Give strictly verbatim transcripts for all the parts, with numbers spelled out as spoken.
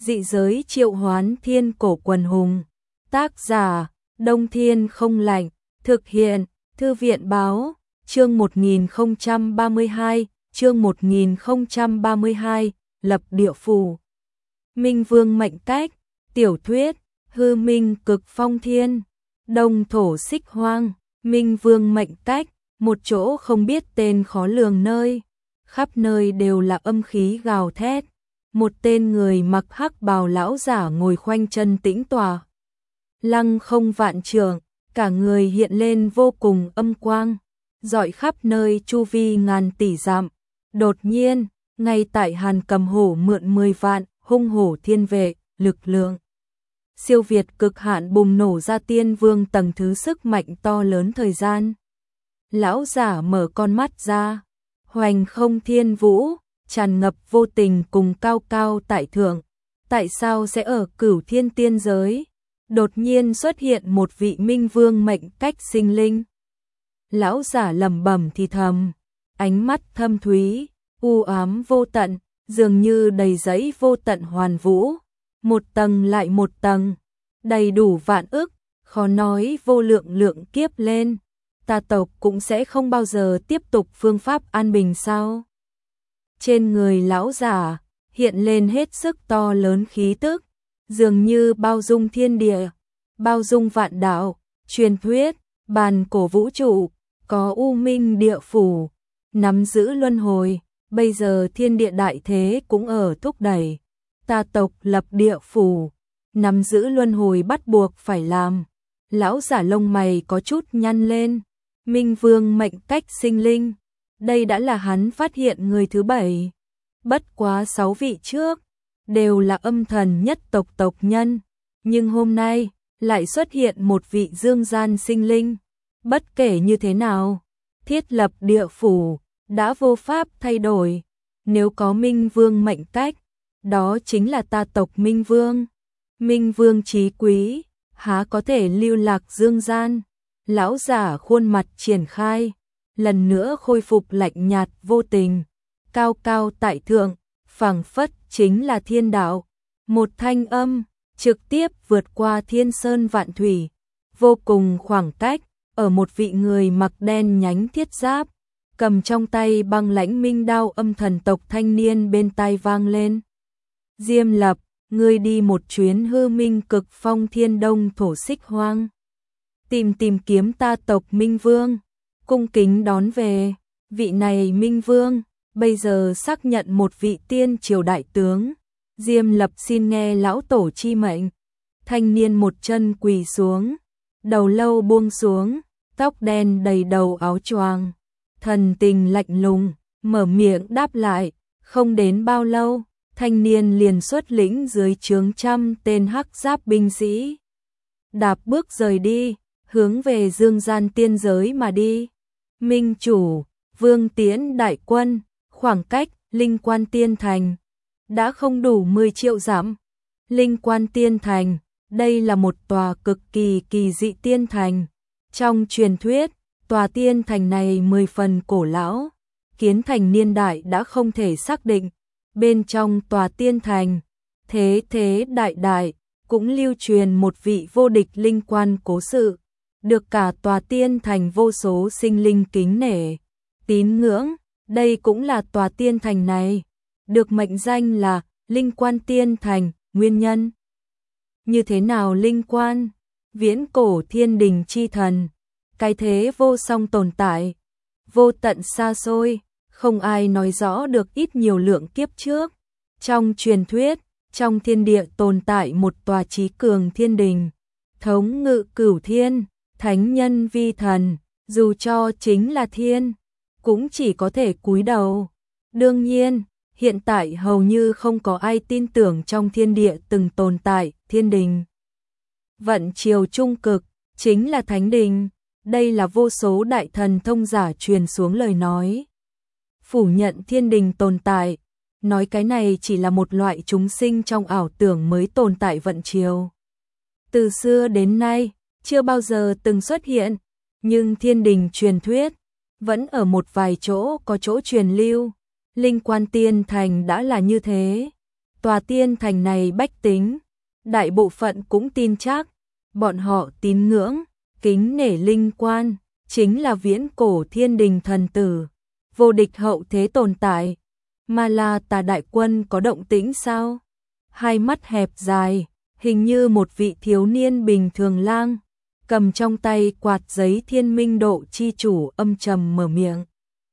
Dị giới triệu hoán thiên cổ quần hùng. Tác giả, Đông Thiên không lạnh. Thực hiện, Thư viện báo, chương một nghìn không trăm ba mươi hai, chương một nghìn không trăm ba mươi hai, lập địa phủ. Minh Vương mệnh cách, tiểu thuyết, hư minh cực phong thiên, đông thổ xích hoang. Minh Vương mệnh cách, một chỗ không biết tên khó lường nơi, khắp nơi đều là âm khí gào thét. Một tên người mặc hắc bào lão giả ngồi khoanh chân tĩnh tọa. Lăng không vạn trượng, cả người hiện lên vô cùng âm quang, rọi khắp nơi chu vi ngàn tỷ dặm. Đột nhiên, ngay tại Hàn Cầm Hổ mượn mười vạn hung hổ thiên vệ, lực lượng siêu việt cực hạn bùng nổ ra tiên vương tầng thứ sức mạnh to lớn thời gian. Lão giả mở con mắt ra, hoành không thiên vũ, tràn ngập vô tình cùng cao cao tại thượng. Tại sao sẽ ở Cửu Thiên tiên giới đột nhiên xuất hiện một vị Minh Vương mệnh cách sinh linh? Lão giả lẩm bẩm thì thầm, ánh mắt thâm thúy, u ám vô tận, dường như đầy dẫy vô tận hoàn vũ, một tầng lại một tầng, đầy đủ vạn ức, khó nói vô lượng lượng kiếp lên. Ta tộc cũng sẽ không bao giờ tiếp tục phương pháp an bình sao? Trên người lão giả hiện lên hết sức to lớn khí tức, dường như bao dung thiên địa, bao dung vạn đạo. Truyền thuyết, bàn cổ vũ trụ, có u minh địa phủ, nắm giữ luân hồi. Bây giờ thiên địa đại thế cũng ở thúc đẩy ta tộc lập địa phủ, nắm giữ luân hồi bắt buộc phải làm. Lão giả lông mày có chút nhăn lên. Minh Vương mệnh cách sinh linh, đây đã là hắn phát hiện người thứ bảy. Bất quá sáu vị trước đều là âm thần nhất tộc tộc nhân, nhưng hôm nay lại xuất hiện một vị dương gian sinh linh. Bất kể như thế nào, thiết lập địa phủ đã vô pháp thay đổi. Nếu có Minh Vương mệnh cách, đó chính là ta tộc Minh Vương. Minh Vương chí quý, há có thể lưu lạc dương gian? Lão giả khuôn mặt triển khai, lần nữa khôi phục lạnh nhạt vô tình, cao cao tại thượng, phảng phất chính là thiên đạo. Một thanh âm trực tiếp vượt qua thiên sơn vạn thủy, vô cùng khoảng cách, ở một vị người mặc đen nhánh thiết giáp, cầm trong tay băng lãnh minh đao âm thần tộc thanh niên bên tai vang lên. Diêm Lập, ngươi đi một chuyến hư minh cực phong thiên đông thổ xích hoang, tìm tìm kiếm ta tộc Minh Vương, cung kính đón về. Vị này Minh Vương bây giờ xác nhận một vị tiên triều đại tướng. Diêm Lập xin nghe lão tổ chi mệnh. Thanh niên một chân quỳ xuống, đầu lâu buông xuống, tóc đen đầy đầu áo choàng, thần tình lạnh lùng, mở miệng đáp lại. Không đến bao lâu, thanh niên liền xuất lĩnh dưới trướng trăm tên hắc giáp binh sĩ, đạp bước rời đi, hướng về dương gian tiên giới mà đi. Minh chủ, Vương Tiễn đại quân, khoảng cách Linh Quan Tiên Thành đã không đủ mười triệu dặm. Linh Quan Tiên Thành, đây là một tòa cực kỳ kỳ dị tiên thành. Trong truyền thuyết, tòa tiên thành này mười phần cổ lão, kiến thành niên đại đã không thể xác định. Bên trong tòa tiên thành, thế thế đại đại, cũng lưu truyền một vị vô địch linh quan cố sự, được cả tòa tiên thành vô số sinh linh kính nể, tín ngưỡng. Đây cũng là tòa tiên thành này được mệnh danh là Linh Quan Tiên Thành. Nguyên nhân như thế nào? Linh Quan, viễn cổ thiên đình chi thần, cái thế vô song tồn tại, vô tận xa xôi, không ai nói rõ được ít nhiều lượng kiếp trước. Trong truyền thuyết, trong thiên địa tồn tại một tòa chí cường thiên đình, thống ngự cửu thiên, thánh nhân vi thần, dù cho chính là thiên, cũng chỉ có thể cúi đầu. Đương nhiên, hiện tại hầu như không có ai tin tưởng trong thiên địa từng tồn tại thiên đình. Vận triều trung cực, chính là thánh đình. Đây là vô số đại thần thông giả truyền xuống lời nói, phủ nhận thiên đình tồn tại, nói cái này chỉ là một loại chúng sinh trong ảo tưởng mới tồn tại vận triều. Từ xưa đến nay, chưa bao giờ từng xuất hiện, nhưng thiên đình truyền thuyết vẫn ở một vài chỗ có chỗ truyền lưu. Linh Quan Tiên Thành đã là như thế. Tòa tiên thành này bách tính, đại bộ phận cũng tin chắc, bọn họ tín ngưỡng, kính nể linh quan, chính là viễn cổ thiên đình thần tử, vô địch hậu thế tồn tại. Mà là Tà đại quân có động tĩnh sao? Hai mắt hẹp dài, hình như một vị thiếu niên bình thường lang, cầm trong tay quạt giấy Thiên Minh Độ chi chủ âm trầm mở miệng.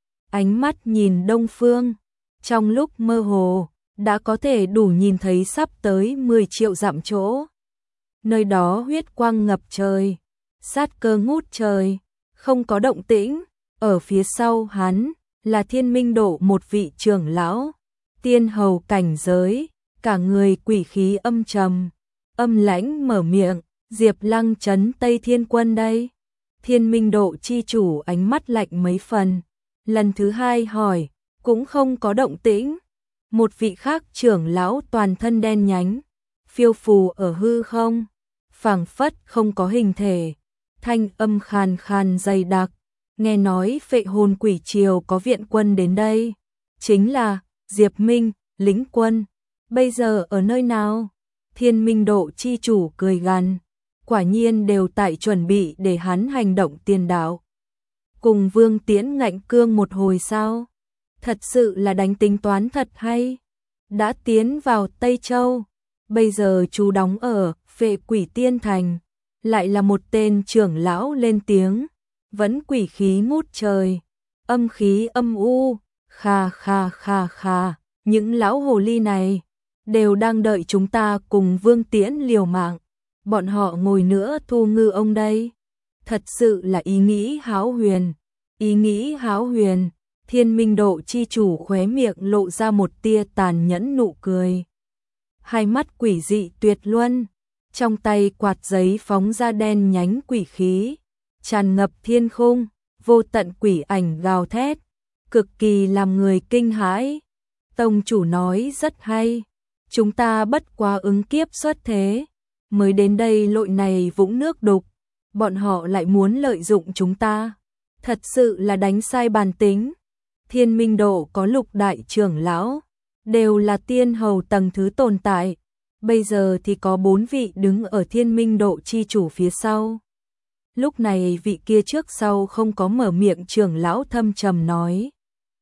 Ánh mắt nhìn đông phương, trong lúc mơ hồ, đã có thể đủ nhìn thấy sắp tới mười triệu dặm chỗ. Nơi đó huyết quang ngập trời, sát cơ ngút trời, không có động tĩnh, ở phía sau hắn là Thiên Minh Độ một vị trưởng lão, tiên hầu cảnh giới, cả người quỷ khí âm trầm, âm lãnh mở miệng, Diệp Lăng trấn Tây Thiên Quân đây. Thiên Minh Độ chi chủ ánh mắt lạnh mấy phần, lần thứ hai hỏi, cũng không có động tĩnh. Một vị khác trưởng lão toàn thân đen nhánh, phiêu phù ở hư không, phảng phất không có hình thể, thanh âm khàn khàn dày đặc, nghe nói Phệ Hồn Quỷ Triều có viện quân đến đây, chính là Diệp Minh, lĩnh quân, bây giờ ở nơi nào? Thiên Minh Độ chi chủ cười gằn, quả nhiên đều tại chuẩn bị để hắn hành động tiền đạo. Cùng Vương Tiễn ngạnh cương một hồi sao? Thật sự là đánh tính toán thật hay? Đã tiến vào Tây Châu, bây giờ chú đóng ở Phệ Quỷ Tiên Thành, lại là một tên trưởng lão lên tiếng, vẫn quỷ khí ngút trời, âm khí âm u, kha kha kha kha, những lão hồ ly này đều đang đợi chúng ta cùng Vương Tiễn liều mạng, bọn họ ngồi nữa thu ngư ông đây. Thật sự là ý nghĩ hão huyền, ý nghĩ hão huyền. Thiên Minh Độ chi chủ khóe miệng lộ ra một tia tàn nhẫn nụ cười. Hai mắt quỷ dị tuyệt luân, trong tay quạt giấy phóng ra đen nhánh quỷ khí, tràn ngập thiên khung, vô tận quỷ ảnh gào thét, cực kỳ làm người kinh hãi. Tông chủ nói rất hay, chúng ta bất quá ứng kiếp xuất thế, mới đến đây lội này vũng nước đục, bọn họ lại muốn lợi dụng chúng ta, thật sự là đánh sai bàn tính. Thiên Minh Độ có lục đại trưởng lão, đều là tiên hầu tầng thứ tồn tại, bây giờ thì có bốn vị đứng ở Thiên Minh Độ chi chủ phía sau. Lúc này vị kia trước sau không có mở miệng trưởng lão thâm trầm nói.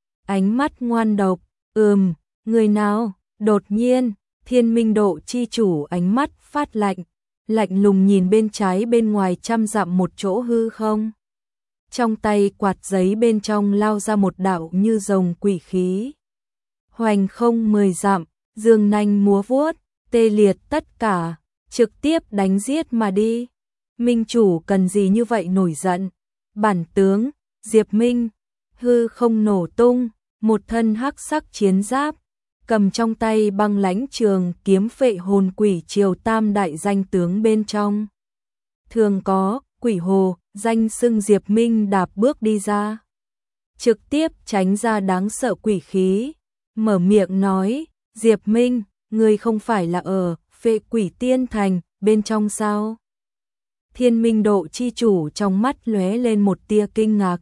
Ánh mắt ngoan độc, ừm, người nào? Đột nhiên, Thiên Minh Độ chi chủ ánh mắt phát lạnh, lạnh lùng nhìn bên trái bên ngoài trăm dặm một chỗ hư không. Trong tay quạt giấy bên trong lao ra một đạo như rồng quỷ khí. Hoành không mười dặm, dương nanh múa vuốt, tê liệt tất cả, trực tiếp đánh giết mà đi. Minh chủ cần gì như vậy nổi giận? Bản tướng, Diệp Minh, hư không nổ tung, một thân hắc sắc chiến giáp, cầm trong tay băng lãnh trường kiếm Phệ Hồn Quỷ Triều tam đại danh tướng bên trong. Thường có, quỷ hồ, danh xưng Diệp Minh đạp bước đi ra. Trực tiếp tránh ra đáng sợ quỷ khí, mở miệng nói, Diệp Minh, ngươi không phải là ở Phệ Quỷ Tiên Thành bên trong sao? Thiên Minh Độ chi chủ trong mắt lóe lên một tia kinh ngạc.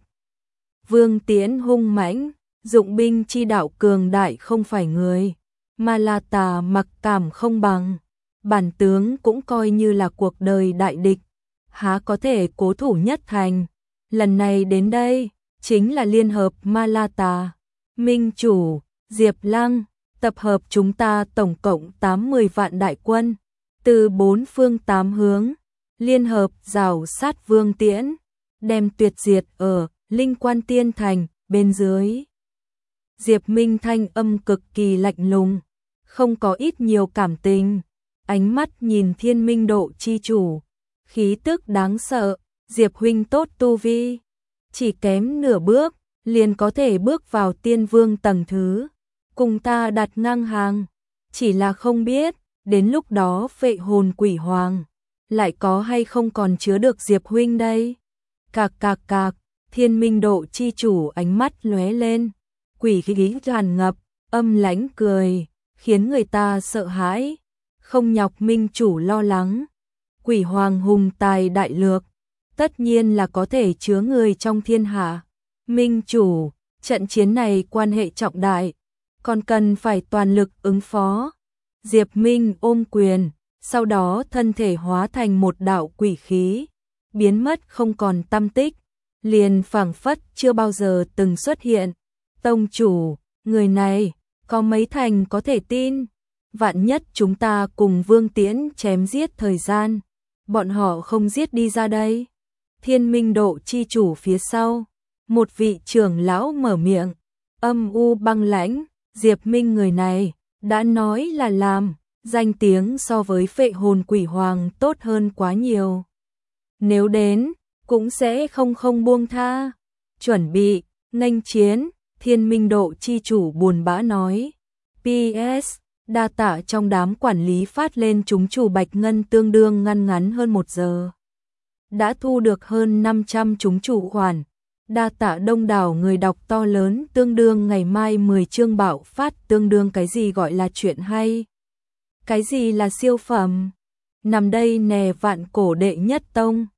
Vương Tiễn hung mãnh, dụng binh chi đạo cường đại không phải người, mà là tà mặc cảm không bằng. Bản tướng cũng coi như là cuộc đời đại địch, há có thể cố thủ nhất thành. Lần này đến đây, chính là liên hợp Ma La Tà, Minh chủ, Diệp Lăng, tập hợp chúng ta tổng cộng tám mươi vạn đại quân, từ bốn phương tám hướng, liên hợp rào sát Vương Tiễn, đem tuyệt diệt ở Linh Quan Tiên Thành bên dưới. Diệp Minh thanh âm cực kỳ lạnh lùng, không có ít nhiều cảm tình, ánh mắt nhìn Thiên Minh Độ chi chủ, khí tức đáng sợ. Diệp huynh tốt tu vi, chỉ kém nửa bước liền có thể bước vào tiên vương tầng thứ, cùng ta đặt ngang hàng, chỉ là không biết đến lúc đó Phệ Hồn Quỷ Hoàng lại có hay không còn chứa được Diệp huynh đây. Cạc cạc cạc, Thiên Minh Độ chi chủ ánh mắt lóe lên, quỷ khí tràn ngập, âm lãnh cười, khiến người ta sợ hãi. Không nhọc Minh chủ lo lắng, Quỷ Hoàng hùng tài đại lược, tất nhiên là có thể chứa người trong thiên hạ. Minh chủ, trận chiến này quan hệ trọng đại, còn cần phải toàn lực ứng phó. Diệp Minh ôm quyền, sau đó thân thể hóa thành một đạo quỷ khí, biến mất không còn tăm tích, liền phảng phất chưa bao giờ từng xuất hiện. Tông chủ, người này, có mấy thành có thể tin, vạn nhất chúng ta cùng Vương Tiễn chém giết thời gian, bọn họ không giết đi ra đây. Thiên Minh Độ chi chủ phía sau, một vị trưởng lão mở miệng, âm u băng lãnh, Diệp Minh người này, đã nói là làm, danh tiếng so với Phệ Hồn Quỷ Hoàng tốt hơn quá nhiều. Nếu đến, cũng sẽ không không buông tha. Chuẩn bị, nghênh chiến, Thiên Minh Độ chi chủ buồn bã nói. pê ét, đa tạ trong đám quản lý phát lên chúng chủ bạch ngân tương đương ngăn ngắn hơn một giờ. Đã thu được hơn năm trăm chúng chủ khoản. Đa tạ đông đảo người đọc to lớn tương đương ngày mai mười chương bạo phát tương đương cái gì gọi là chuyện hay. Cái gì là siêu phẩm. Nằm đây nè vạn cổ đệ nhất tông.